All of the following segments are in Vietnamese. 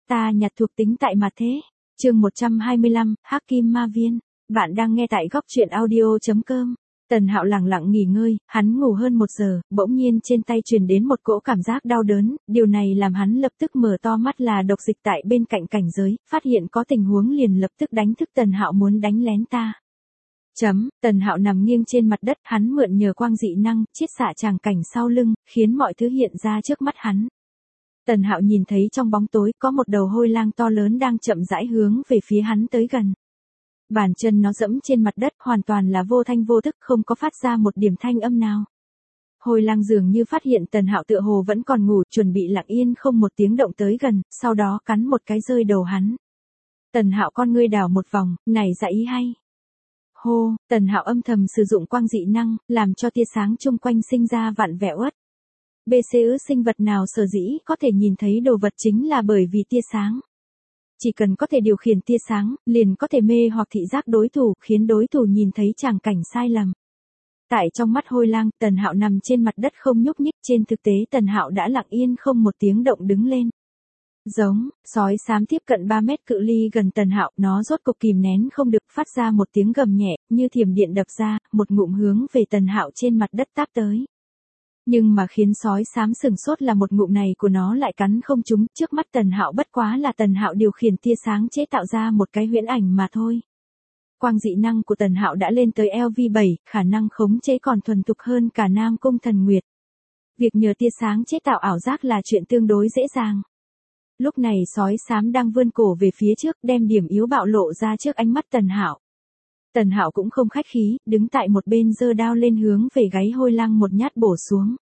Ta nhặt thuộc tính tại mặt thế. Chương 125, Hắc Kim Ma Viên. Bạn đang nghe tại góc truyện audio.com. Tần Hạo lẳng lặng nghỉ ngơi, hắn ngủ hơn 1 giờ, bỗng nhiên trên tay truyền đến một cỗ cảm giác đau đớn, điều này làm hắn lập tức mở to mắt là độc dịch tại bên cạnh cảnh giới, phát hiện có tình huống liền lập tức đánh thức Tần Hạo muốn đánh lén ta. Tần Hạo nằm nghiêng trên mặt đất, hắn mượn nhờ quang dị năng, chiết xạ tràng cảnh sau lưng, khiến mọi thứ hiện ra trước mắt hắn. Tần Hạo nhìn thấy trong bóng tối có một đầu hôi lang to lớn đang chậm rãi hướng về phía hắn tới gần. Bàn chân nó dẫm trên mặt đất hoàn toàn là vô thanh vô thức, không có phát ra một điểm thanh âm nào. Hôi lang dường như phát hiện Tần Hạo tựa hồ vẫn còn ngủ, chuẩn bị lặng yên không một tiếng động tới gần, sau đó cắn một cái rơi đầu hắn. Tần Hạo con ngươi đảo một vòng, này dạ ý hay. Hô, Tần Hạo âm thầm sử dụng quang dị năng, làm cho tia sáng chung quanh sinh ra vặn vẹo ớt. BCU sinh vật nào sở dĩ có thể nhìn thấy đồ vật chính là bởi vì tia sáng. Chỉ cần có thể điều khiển tia sáng, liền có thể mê hoặc thị giác đối thủ, khiến đối thủ nhìn thấy tràng cảnh sai lầm. Tại trong mắt hôi lang, Tần Hạo nằm trên mặt đất không nhúc nhích, trên thực tế Tần Hạo đã lặng yên không một tiếng động đứng lên. Giống, sói xám tiếp cận 3 mét cự ly gần Tần Hạo, nó rốt cục kìm nén không được, phát ra một tiếng gầm nhẹ, như thiểm điện đập ra, một ngụm hướng về Tần Hạo trên mặt đất táp tới. Nhưng mà khiến sói xám sừng sốt là một ngụm này của nó lại cắn không trúng, trước mắt Tần Hạo bất quá là Tần Hạo điều khiển tia sáng chế tạo ra một cái huyễn ảnh mà thôi. Quang dị năng của Tần Hạo đã lên tới LV7, khả năng khống chế còn thuần thục hơn cả Nam Cung Thần Nguyệt. Việc nhờ tia sáng chế tạo ảo giác là chuyện tương đối dễ dàng. Lúc này sói xám đang vươn cổ về phía trước, đem điểm yếu bạo lộ ra trước ánh mắt Tần Hạo. Tần Hạo cũng không khách khí, đứng tại một bên giơ đao lên hướng về gáy hôi lang một nhát bổ xuống.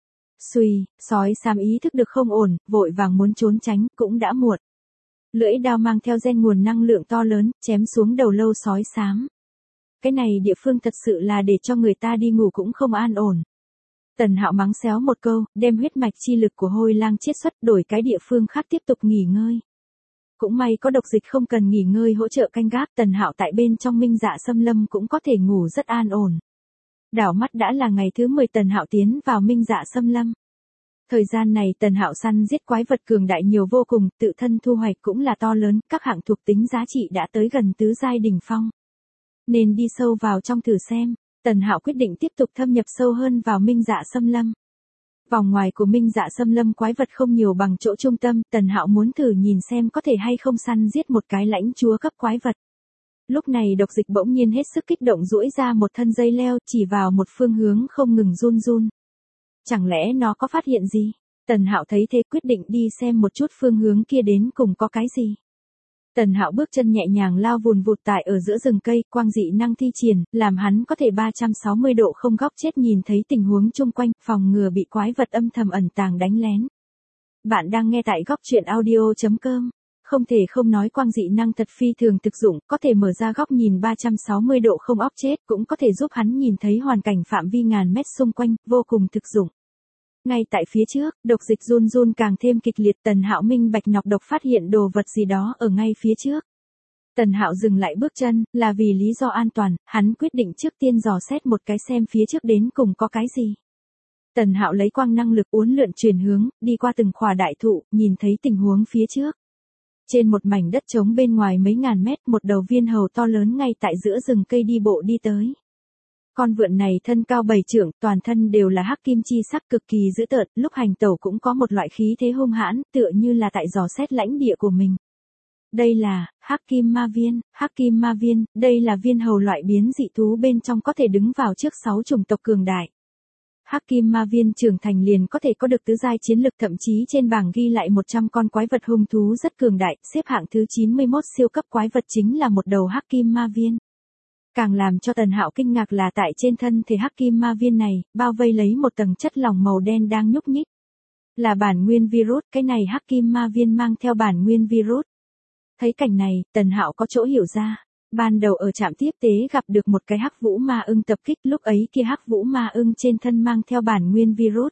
Xuy, sói xám ý thức được không ổn, vội vàng muốn trốn tránh, cũng đã muộn. Lưỡi đao mang theo gen nguồn năng lượng to lớn, chém xuống đầu lâu sói xám. Cái này địa phương thật sự là để cho người ta đi ngủ cũng không an ổn. Tần Hạo mắng xéo một câu, đem huyết mạch chi lực của hôi lang chiết xuất, đổi cái địa phương khác tiếp tục nghỉ ngơi. Cũng may có độc dịch không cần nghỉ ngơi hỗ trợ canh gác, Tần Hạo tại bên trong Minh Dạ Xâm Lâm cũng có thể ngủ rất an ổn. Đảo mắt đã là ngày thứ 10 Tần Hạo tiến vào Minh Dạ Xâm Lâm. Thời gian này Tần Hạo săn giết quái vật cường đại nhiều vô cùng, tự thân thu hoạch cũng là to lớn, các hạng thuộc tính giá trị đã tới gần tứ giai đỉnh phong. Nên đi sâu vào trong thử xem. Tần Hạo quyết định tiếp tục thâm nhập sâu hơn vào Minh Dạ Xâm Lâm. Vòng ngoài của Minh Dạ Xâm Lâm quái vật không nhiều bằng chỗ trung tâm, Tần Hạo muốn thử nhìn xem có thể hay không săn giết một cái lãnh chúa cấp quái vật. Lúc này độc dịch bỗng nhiên hết sức kích động duỗi ra một thân dây leo, chỉ vào một phương hướng không ngừng run run. Chẳng lẽ nó có phát hiện gì? Tần Hạo thấy thế quyết định đi xem một chút phương hướng kia đến cùng có cái gì. Tần Hạo bước chân nhẹ nhàng lao vùn vụt tại ở giữa rừng cây, quang dị năng thi triển, làm hắn có thể 360 độ không góc chết nhìn thấy tình huống chung quanh, phòng ngừa bị quái vật âm thầm ẩn tàng đánh lén. Bạn đang nghe tại góc truyện audio.com. Không thể không nói quang dị năng thật phi thường thực dụng, có thể mở ra góc nhìn 360 độ không óc chết, cũng có thể giúp hắn nhìn thấy hoàn cảnh phạm vi ngàn mét xung quanh, vô cùng thực dụng. Ngay tại phía trước, độc dịch run run càng thêm kịch liệt, Tần Hạo minh bạch nọc độc phát hiện đồ vật gì đó ở ngay phía trước. Tần Hạo dừng lại bước chân, là vì lý do an toàn, hắn quyết định trước tiên dò xét một cái xem phía trước đến cùng có cái gì. Tần Hạo lấy quang năng lực uốn lượn chuyển hướng, đi qua từng khỏa đại thụ, nhìn thấy tình huống phía trước. Trên một mảnh đất trống bên ngoài mấy ngàn mét, một đầu viên hầu to lớn ngay tại giữa rừng cây đi bộ đi tới. Con vượn này thân cao 7 trượng, toàn thân đều là hắc kim chi sắc cực kỳ dữ tợn, lúc hành tẩu cũng có một loại khí thế hung hãn, tựa như là tại dò xét lãnh địa của mình. Đây là Hắc Kim Ma Viên. Hắc Kim Ma Viên, đây là viên hầu loại biến dị thú bên trong có thể đứng vào trước 6 chủng tộc cường đại. Hắc Kim Ma Viên trưởng thành liền có thể có được tứ giai chiến lực, thậm chí trên bảng ghi lại 100 con quái vật hung thú rất cường đại, xếp hạng thứ 91 siêu cấp quái vật chính là một đầu Hắc Kim Ma Viên. Càng làm cho Tần Hạo kinh ngạc là tại trên thân thể Hắc Kim Ma Viên này, bao vây lấy một tầng chất lỏng màu đen đang nhúc nhích. Là bản nguyên virus, cái này Hắc Kim Ma Viên mang theo bản nguyên virus. Thấy cảnh này, Tần Hạo có chỗ hiểu ra. Ban đầu ở trạm tiếp tế gặp được một cái hắc vũ ma ưng tập kích, lúc ấy kia hắc vũ ma ưng trên thân mang theo bản nguyên virus.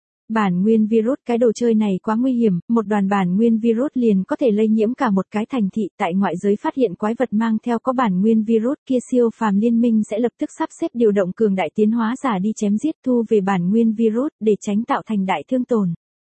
Bản nguyên virus, cái đồ chơi này quá nguy hiểm, một đoàn bản nguyên virus liền có thể lây nhiễm cả một cái thành thị, tại ngoại giới phát hiện quái vật mang theo có bản nguyên virus kia siêu phàm liên minh sẽ lập tức sắp xếp điều động cường đại tiến hóa giả đi chém giết thu về bản nguyên virus để tránh tạo thành đại thương tổn.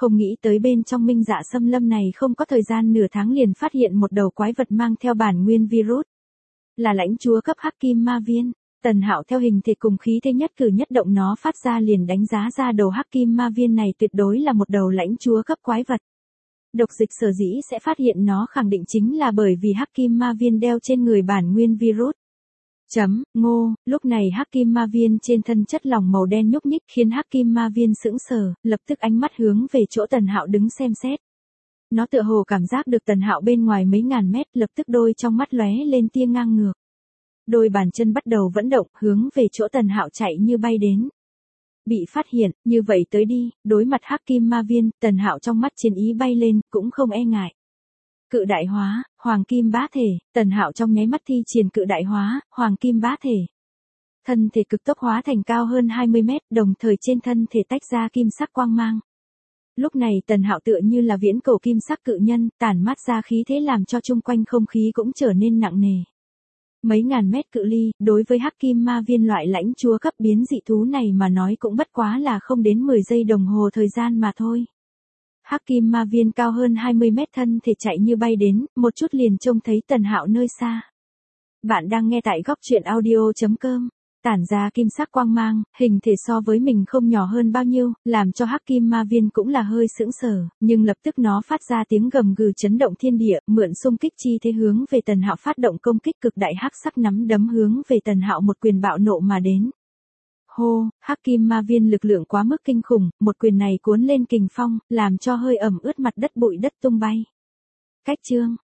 Không nghĩ tới bên trong Minh Dạ Xâm Lâm này không có thời gian nửa tháng liền phát hiện một đầu quái vật mang theo bản nguyên virus. Là lãnh chúa cấp hắc kim ma viên. Tần Hạo theo hình thể cùng khí thế nhất cử nhất động nó phát ra liền đánh giá ra đầu hắc kim ma viên này tuyệt đối là một đầu lãnh chúa cấp quái vật. Độc dịch sở dĩ sẽ phát hiện nó khẳng định chính là bởi vì hắc kim ma viên đeo trên người bản nguyên virus. Lúc này hắc kim ma viên trên thân chất lỏng màu đen nhúc nhích khiến hắc kim ma viên sững sờ, lập tức ánh mắt hướng về chỗ Tần Hạo đứng xem xét. Nó tựa hồ cảm giác được Tần Hạo bên ngoài mấy ngàn mét, lập tức đôi trong mắt lóe lên tia ngang ngược. Đôi bàn chân bắt đầu vận động, hướng về chỗ Tần Hạo chạy như bay đến. Bị phát hiện, như vậy tới đi, đối mặt hắc kim ma viên, Tần Hạo trong mắt chiến ý bay lên, cũng không e ngại. Cự đại hóa, hoàng kim bá thể, Tần Hạo trong nháy mắt thi triển cự đại hóa, hoàng kim bá thể. Thân thể cực tốc hóa thành cao hơn 20 mét, đồng thời trên thân thể tách ra kim sắc quang mang. Lúc này Tần Hạo tựa như là viễn cổ kim sắc cự nhân, tản mát ra khí thế làm cho chung quanh không khí cũng trở nên nặng nề. Mấy ngàn mét cự ly, đối với hắc kim ma viên loại lãnh chúa cấp biến dị thú này mà nói cũng bất quá là không đến 10 giây đồng hồ thời gian mà thôi. Hắc kim ma viên cao hơn 20 mét thân thể chạy như bay đến, một chút liền trông thấy Tần Hạo nơi xa. Bạn đang nghe tại góc truyện audio.com. Tản ra kim sắc quang mang, hình thể so với mình không nhỏ hơn bao nhiêu, làm cho hắc kim ma viên cũng là hơi sững sờ, nhưng lập tức nó phát ra tiếng gầm gừ chấn động thiên địa, mượn xung kích chi thế hướng về Tần Hạo phát động công kích cực đại hắc sắc nắm đấm hướng về Tần Hạo một quyền bạo nộ mà đến. Hô, hắc kim ma viên lực lượng quá mức kinh khủng, một quyền này cuốn lên kình phong, làm cho hơi ẩm ướt mặt đất bụi đất tung bay. Cách chương,